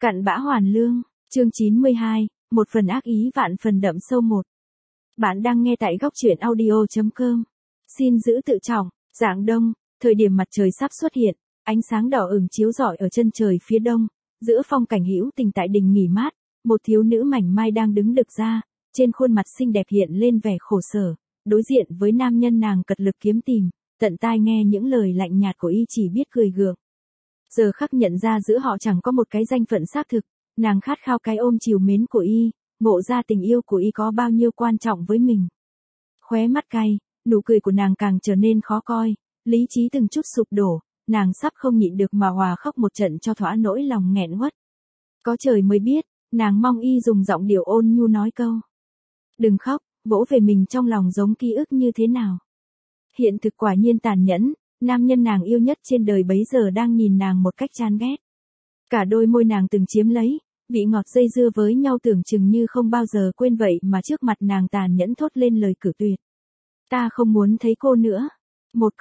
Cặn bã hoàn lương, chương 92, một phần ác ý vạn phần đậm sâu một. Bạn đang nghe tại góc truyện audio.com. Xin giữ tự trọng, dạng đông, thời điểm mặt trời sắp xuất hiện, ánh sáng đỏ ửng chiếu rọi ở chân trời phía đông, giữa phong cảnh hữu tình tại đình nghỉ mát, một thiếu nữ mảnh mai đang đứng đực ra, trên khuôn mặt xinh đẹp hiện lên vẻ khổ sở, đối diện với nam nhân nàng cật lực kiếm tìm, tận tai nghe những lời lạnh nhạt của y chỉ biết cười gượng. Giờ khắc nhận ra giữa họ chẳng có một cái danh phận xác thực, nàng khát khao cái ôm chiều mến của y, ngộ ra tình yêu của y có bao nhiêu quan trọng với mình. Khóe mắt cay, nụ cười của nàng càng trở nên khó coi, lý trí từng chút sụp đổ, nàng sắp không nhịn được mà hòa khóc một trận cho thỏa nỗi lòng nghẹn uất. Có trời mới biết, nàng mong y dùng giọng điệu ôn nhu nói câu. Đừng khóc, vỗ về mình trong lòng giống ký ức như thế nào. Hiện thực quả nhiên tàn nhẫn, nam nhân nàng yêu nhất trên đời bấy giờ đang nhìn nàng một cách chán ghét. Cả đôi môi nàng từng chiếm lấy, vị ngọt dây dưa với nhau tưởng chừng như không bao giờ quên vậy mà trước mặt nàng tàn nhẫn thốt lên lời cử tuyệt. Ta không muốn thấy cô nữa. Một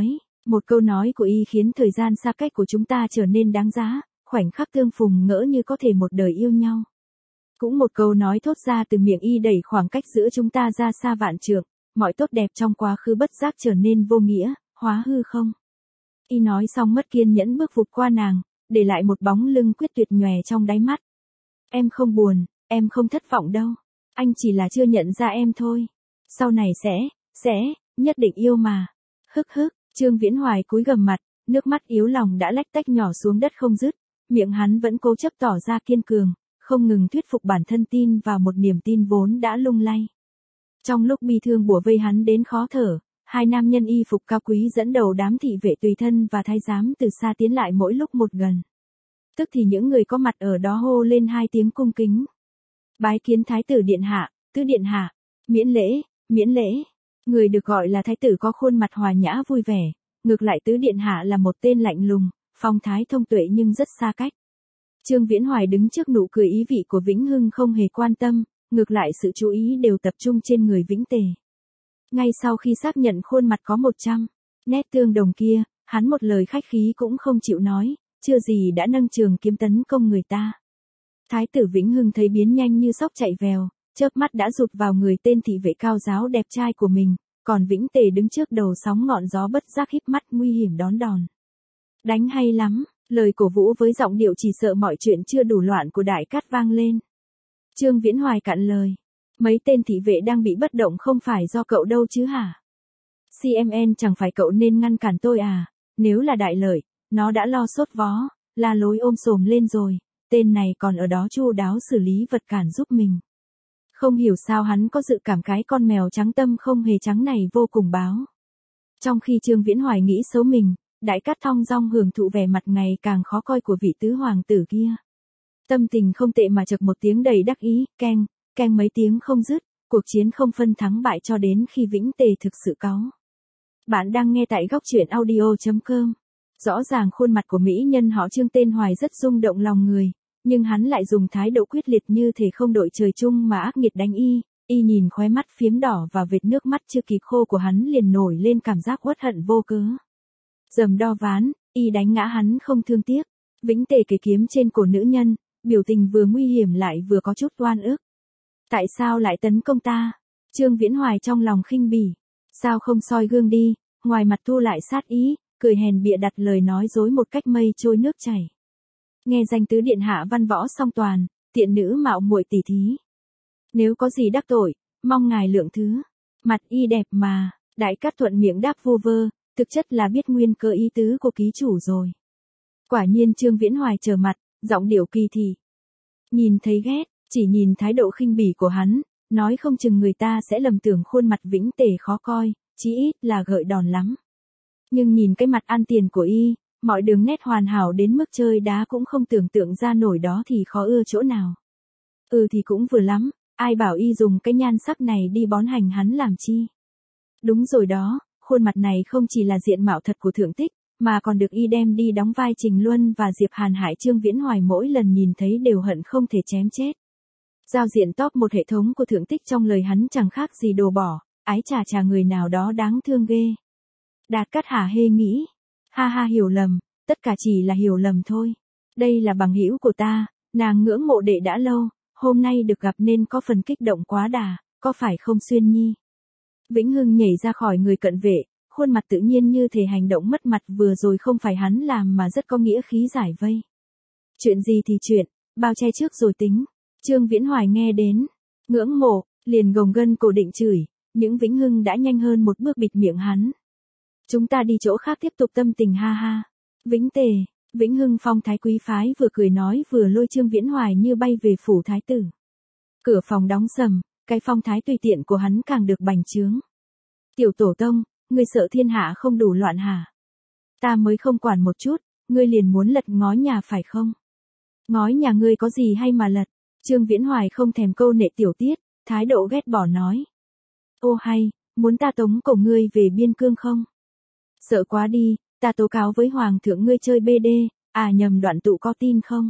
câu nói của y khiến thời gian xa cách của chúng ta trở nên đáng giá, khoảnh khắc tương phùng ngỡ như có thể một đời yêu nhau. Cũng một câu nói thốt ra từ miệng y đẩy khoảng cách giữa chúng ta ra xa vạn trượng, mọi tốt đẹp trong quá khứ bất giác trở nên vô nghĩa, hóa hư không. Y nói xong mất kiên nhẫn bước vụt qua nàng, để lại một bóng lưng quyết tuyệt nhòe trong đáy mắt. Em không buồn, em không thất vọng đâu. Anh chỉ là chưa nhận ra em thôi. Sau này sẽ, nhất định yêu mà. Hức, Trương Viễn Hoài cúi gằm mặt, nước mắt yếu lòng đã lách tách nhỏ xuống đất không dứt, miệng hắn vẫn cố chấp tỏ ra kiên cường, không ngừng thuyết phục bản thân tin vào một niềm tin vốn đã lung lay. Trong lúc bi thương bủa vây hắn đến khó thở, hai nam nhân y phục cao quý dẫn đầu đám thị vệ tùy thân và thái giám từ xa tiến lại mỗi lúc một gần. Tức thì những người có mặt ở đó hô lên hai tiếng cung kính. Bái kiến thái tử điện hạ, tứ điện hạ, miễn lễ. Người được gọi là thái tử có khuôn mặt hòa nhã vui vẻ, ngược lại tứ điện hạ là một tên lạnh lùng, phong thái thông tuệ nhưng rất xa cách. Trương Viễn Hoài đứng trước nụ cười ý vị của Vĩnh Hưng không hề quan tâm, ngược lại sự chú ý đều tập trung trên người Vĩnh Tề. Ngay sau khi xác nhận khuôn mặt có 100 nét tương đồng kia, hắn một lời khách khí cũng không chịu nói, chưa gì đã nâng trường kiếm tấn công người ta. Thái tử Vĩnh Hưng thấy biến nhanh như sóc chạy vèo, chớp mắt đã rụt vào người tên thị vệ cao giáo đẹp trai của mình, còn Vĩnh Tề đứng trước đầu sóng ngọn gió bất giác híp mắt nguy hiểm đón đòn. Đánh hay lắm, lời cổ vũ với giọng điệu chỉ sợ mọi chuyện chưa đủ loạn của Đại Cát vang lên. Trương Viễn Hoài cạn lời. Mấy tên thị vệ đang bị bất động không phải do cậu đâu chứ hả? CMN chẳng phải cậu nên ngăn cản tôi à? Nếu là Đại Lợi, nó đã lo sốt vó, la lối ôm xồm lên rồi, tên này còn ở đó chu đáo xử lý vật cản giúp mình. Không hiểu sao hắn có dự cảm cái con mèo trắng tâm không hề trắng này vô cùng báo. Trong khi Trương Viễn Hoài nghĩ xấu mình, Đại Cát thong dong hưởng thụ vẻ mặt ngày càng khó coi của vị tứ hoàng tử kia. Tâm tình không tệ mà chợt một tiếng đầy đắc ý, keng mấy tiếng không dứt, cuộc chiến không phân thắng bại cho đến khi Vĩnh Tề thực sự cáu. Bạn đang nghe tại góc truyện audio.com. Rõ ràng khuôn mặt của mỹ nhân họ Trương tên Hoài rất rung động lòng người, nhưng hắn lại dùng thái độ quyết liệt như thể không đội trời chung mà ác nghiệt đánh y nhìn khóe mắt phiếm đỏ và vệt nước mắt chưa kịp khô của hắn liền nổi lên cảm giác uất hận vô cớ. Dầm đo ván, y đánh ngã hắn không thương tiếc. Vĩnh Tề kề kiếm trên cổ nữ nhân, biểu tình vừa nguy hiểm lại vừa có chút oan ức. Tại sao lại tấn công ta? Trương Viễn Hoài trong lòng khinh bỉ. Sao không soi gương đi, ngoài mặt thu lại sát ý, cười hèn bịa đặt lời nói dối một cách mây trôi nước chảy. Nghe danh tứ điện hạ văn võ song toàn, tiện nữ mạo muội tỉ thí. Nếu có gì đắc tội, mong ngài lượng thứ. Mặt y đẹp mà, Đại Cát thuận miệng đáp vô vơ, thực chất là biết nguyên cơ ý tứ của ký chủ rồi. Quả nhiên Trương Viễn Hoài trở mặt, giọng điệu kỳ thị. Nhìn thấy ghét, chỉ nhìn thái độ khinh bỉ của hắn, nói không chừng người ta sẽ lầm tưởng khuôn mặt Vĩnh Tề khó coi, chí ít là gợi đòn lắm. Nhưng nhìn cái mặt ăn tiền của y, mọi đường nét hoàn hảo đến mức chơi đá cũng không tưởng tượng ra nổi đó thì khó ưa chỗ nào. Thì cũng vừa lắm, ai bảo y dùng cái nhan sắc này đi bón hành hắn làm chi. Đúng rồi đó, khuôn mặt này không chỉ là diện mạo thật của Thượng Tích, mà còn được y đem đi đóng vai Trình Luân và Diệp Hàn hại Trương Viễn Hoài mỗi lần nhìn thấy đều hận không thể chém chết. Giao diện top một hệ thống của Thượng Tích trong lời hắn chẳng khác gì đồ bỏ, ái chà người nào đó đáng thương ghê. Đạt Cát hả hê nghĩ, ha hiểu lầm, tất cả chỉ là hiểu lầm thôi. Đây là bằng hữu của ta, Nàng ngưỡng mộ đệ đã lâu, hôm nay được gặp nên có phần kích động quá đà, có phải không Xuyên Nhi? Vĩnh Hưng nhảy ra khỏi người cận vệ, khuôn mặt tự nhiên như thể hành động mất mặt vừa rồi không phải hắn làm mà rất có nghĩa khí giải vây. Chuyện gì thì chuyện, bao che trước rồi tính. Trương Viễn Hoài nghe đến, ngưỡng mộ, liền gồng gân cổ định chửi, những Vĩnh Hưng đã nhanh hơn một bước bịt miệng hắn. Chúng ta đi chỗ khác tiếp tục tâm tình ha ha. Vĩnh Tề, Vĩnh Hưng phong thái quý phái vừa cười nói vừa lôi Trương Viễn Hoài như bay về phủ thái tử. Cửa phòng đóng sầm, cái phong thái tùy tiện của hắn càng được bành trướng. Tiểu tổ tông, ngươi sợ thiên hạ không đủ loạn hả? Ta mới không quản một chút, ngươi liền muốn lật ngói nhà phải không? Ngói nhà ngươi có gì hay mà lật? Trương Viễn Hoài không thèm câu nệ tiểu tiết, thái độ ghét bỏ nói. Ô hay, muốn ta tống cổ ngươi về biên cương không? Sợ quá đi, ta tố cáo với hoàng thượng ngươi chơi BD, à nhầm đoạn tụ có tin không?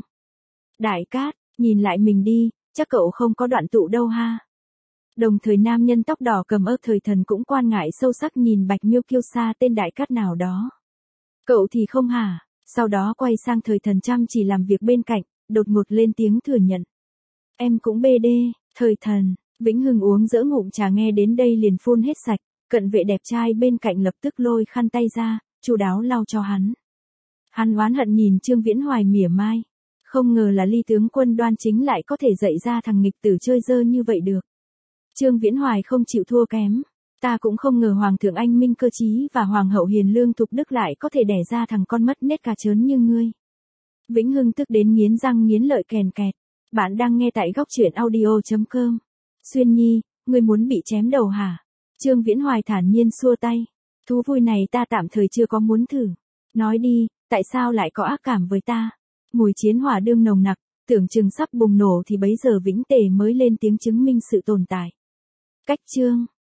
Đại Cát, nhìn lại mình đi, chắc cậu không có đoạn tụ đâu ha. Đồng thời nam nhân tóc đỏ cầm ớt thời thần cũng quan ngại sâu sắc nhìn Bạch Miêu Kiêu Sa tên Đại Cát nào đó. Cậu thì không hả? Sau đó quay sang thời thần chăm chỉ làm việc bên cạnh, đột ngột lên tiếng thừa nhận. Em cũng BD, thời thần. Vĩnh Hưng uống dỡ ngụm trà nghe đến đây liền phun hết sạch, cận vệ đẹp trai bên cạnh lập tức lôi khăn tay ra, chu đáo lau cho hắn. Hắn oán hận nhìn Trương Viễn Hoài mỉa mai, không ngờ là Ly tướng quân đoan chính lại có thể dạy ra thằng nghịch tử chơi dơ như vậy được. Trương Viễn Hoài không chịu thua kém, ta cũng không ngờ Hoàng thượng anh minh cơ trí và Hoàng hậu hiền lương thục đức lại có thể đẻ ra thằng con mất nết cà chớn như ngươi. Vĩnh Hưng tức đến nghiến răng nghiến lợi kèn kẹt. Bạn đang nghe tại góc truyện audio.com. Xuyên Nhi, ngươi muốn bị chém đầu hả? Trương Viễn Hoài thản nhiên xua tay. Thú vui này ta tạm thời chưa có muốn thử. Nói đi, tại sao lại có ác cảm với ta? Mùi chiến hỏa đương nồng nặc, tưởng chừng sắp bùng nổ thì bấy giờ Vĩnh Tề mới lên tiếng chứng minh sự tồn tại. Cách chương.